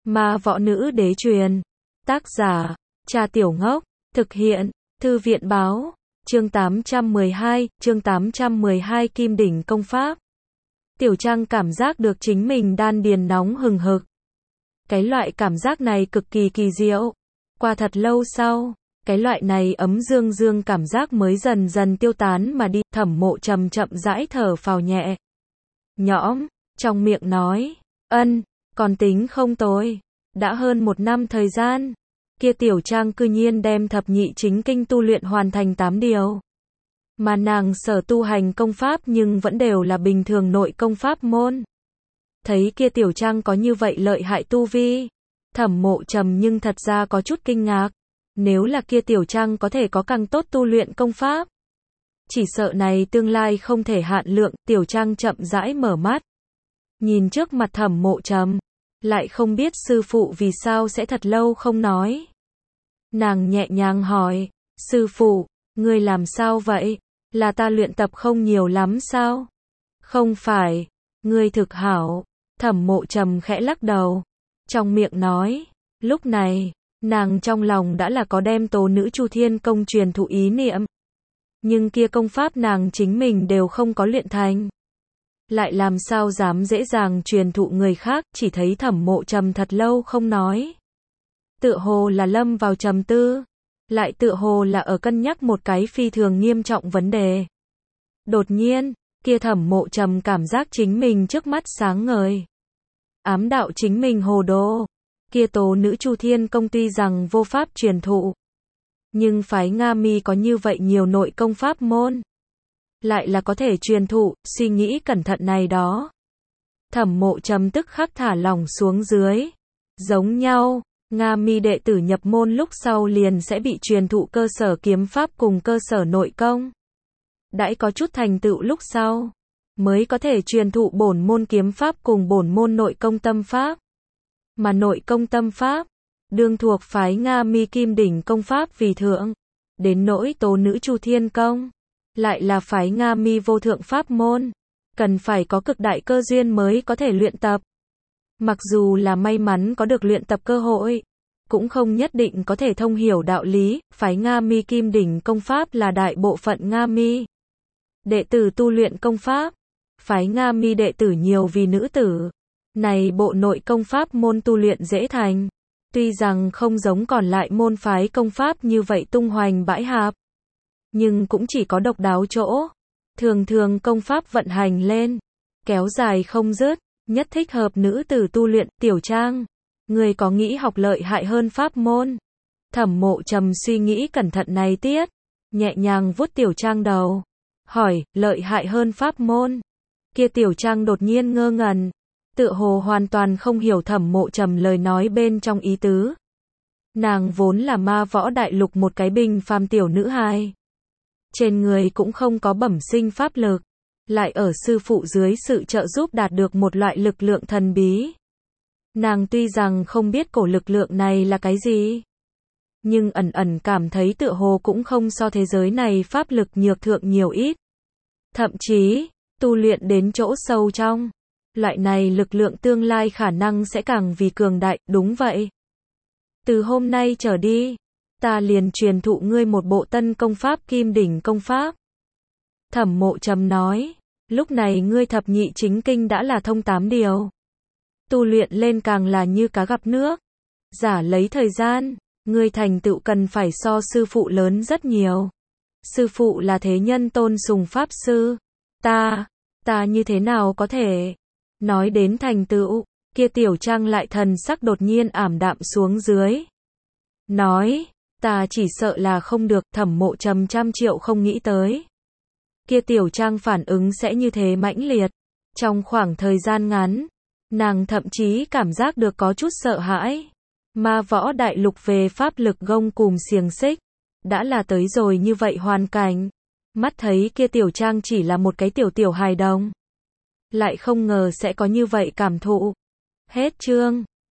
Ma võ nữ đế truyền. Tác giả, Cha Tiểu Ngốc. Thực hiện, Thư viện báo. Chương 812 Kim đỉnh công pháp. Tiểu Trang cảm giác được chính mình đan điền nóng hừng hực. Cái loại cảm giác này cực kỳ kỳ diệu. Qua thật lâu sau, cái loại này ấm dương dương cảm giác mới dần dần tiêu tán mà đi. Thẩm Mộ Trầm chậm rãi thở phào nhẹ nhõm, trong miệng nói, còn tính không tồi. Đã hơn 1 năm thời gian, kia Tiểu Trang cư nhiên đem thập nhị chính kinh tu luyện hoàn thành 8 điều. Mà nàng sở tu hành công pháp nhưng vẫn đều là bình thường nội công pháp môn. Thấy kia Tiểu Trang có như vậy lợi hại tu vi, Thẩm Mộ Trầm nhưng thật ra có chút kinh ngạc. Nếu là kia Tiểu Trang có thể có càng tốt tu luyện công pháp, chỉ sợ này tương lai không thể hạn lượng. Tiểu Trang chậm rãi mở mắt, nhìn trước mặt Thẩm Mộ Trầm, lại không biết sư phụ vì sao sẽ thật lâu không nói. Nàng nhẹ nhàng hỏi, sư phụ, ngươi làm sao vậy? Là ta luyện tập không nhiều lắm sao? Không phải, ngươi thực hảo. Thẩm Mộ Trầm khẽ lắc đầu, trong miệng nói, lúc này, nàng trong lòng đã là có đem Tố Nữ Chu Thiên công truyền thụ ý niệm. Nhưng kia công pháp nàng chính mình đều không có luyện thành, lại làm sao dám dễ dàng truyền thụ người khác. Chỉ thấy Thẩm Mộ Trầm thật lâu không nói, tựa hồ là lâm vào trầm tư, lại tựa hồ là ở cân nhắc một cái phi thường nghiêm trọng vấn đề. Đột nhiên, kia Thẩm Mộ Trầm cảm giác chính mình trước mắt sáng ngời, ám đạo chính mình hồ đồ. Kia Tố Nữ Chu Thiên công tuy rằng vô pháp truyền thụ, nhưng phái Nga Mi có như vậy nhiều nội công pháp môn, lại là có thể truyền thụ. Suy nghĩ cẩn thận này đó, Thẩm Mộ Trầm tức khắc thả lỏng xuống dưới. Giống nhau, Nga Mi đệ tử nhập môn lúc sau liền sẽ bị truyền thụ cơ sở kiếm pháp cùng cơ sở nội công. Đãi có chút thành tựu lúc sau, mới có thể truyền thụ bổn môn kiếm pháp cùng bổn môn nội công tâm pháp. Mà nội công tâm pháp, đương thuộc phái Nga Mi Kim đỉnh công pháp vì thượng. Đến nỗi Tố Nữ Chu Thiên công, lại là phái Nga Mi vô thượng pháp môn, cần phải có cực đại cơ duyên mới có thể luyện tập. Mặc dù là may mắn có được luyện tập cơ hội, cũng không nhất định có thể thông hiểu đạo lý. Phái Nga Mi Kim đỉnh công pháp là đại bộ phận Nga Mi đệ tử tu luyện công pháp. Phái Nga Mi đệ tử nhiều vì nữ tử, này bộ nội công pháp môn tu luyện dễ thành. Tuy rằng không giống còn lại môn phái công pháp như vậy tung hoành bãi hạp, nhưng cũng chỉ có độc đáo chỗ. Thường thường công pháp vận hành lên, kéo dài không dứt, nhất thích hợp nữ tử tu luyện. Tiểu Trang, người có nghĩ học lợi hại hơn pháp môn? Thẩm Mộ Trầm suy nghĩ cẩn thận này tiết, nhẹ nhàng vuốt Tiểu Trang đầu, hỏi, lợi hại hơn pháp môn? Kia Tiểu Trang đột nhiên ngơ ngẩn, tựa hồ hoàn toàn không hiểu Thẩm Mộ Trầm lời nói bên trong ý tứ. Nàng vốn là ma võ đại lục một cái bình phàm tiểu nữ hài, trên người cũng không có bẩm sinh pháp lực, lại ở sư phụ dưới sự trợ giúp đạt được một loại lực lượng thần bí. Nàng tuy rằng không biết cổ lực lượng này là cái gì, nhưng ẩn ẩn cảm thấy tựa hồ cũng không so thế giới này pháp lực nhược thượng nhiều ít. Thậm chí, tu luyện đến chỗ sâu trong, loại này lực lượng tương lai khả năng sẽ càng vì cường đại. Đúng vậy. Từ hôm nay trở đi, ta liền truyền thụ ngươi một bộ tân công pháp Kim đỉnh công pháp. Thẩm Mộ Trầm nói, lúc này ngươi thập nhị chính kinh đã là thông 8 điều. Tu luyện lên càng là như cá gặp nước. Giả lấy thời gian, ngươi thành tựu cần phải so sư phụ lớn rất nhiều. Sư phụ là thế nhân tôn sùng pháp sư. Ta như thế nào có thể? Nói đến thành tựu, kia Tiểu Trang lại thần sắc đột nhiên ảm đạm xuống dưới. Nói, ta chỉ sợ là không được. Thẩm Mộ Trầm trăm triệu không nghĩ tới, kia Tiểu Trang phản ứng sẽ như thế mãnh liệt. Trong khoảng thời gian ngắn, nàng thậm chí cảm giác được có chút sợ hãi. Ma võ đại lục về pháp lực gông cùm xiềng xích, đã là tới rồi như vậy hoàn cảnh. Mắt thấy kia Tiểu Trang chỉ là một cái tiểu hài đồng, lại không ngờ sẽ có như vậy cảm thụ. Hết chương.